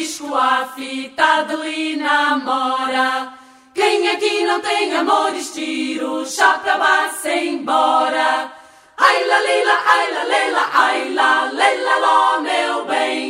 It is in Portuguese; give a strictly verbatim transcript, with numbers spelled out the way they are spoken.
disco à fita de namora. Quem aqui não tem amores, tira o chapéu, vá-se embora. Ai la lila, ai la lela, ai la lela, ló, meu bem.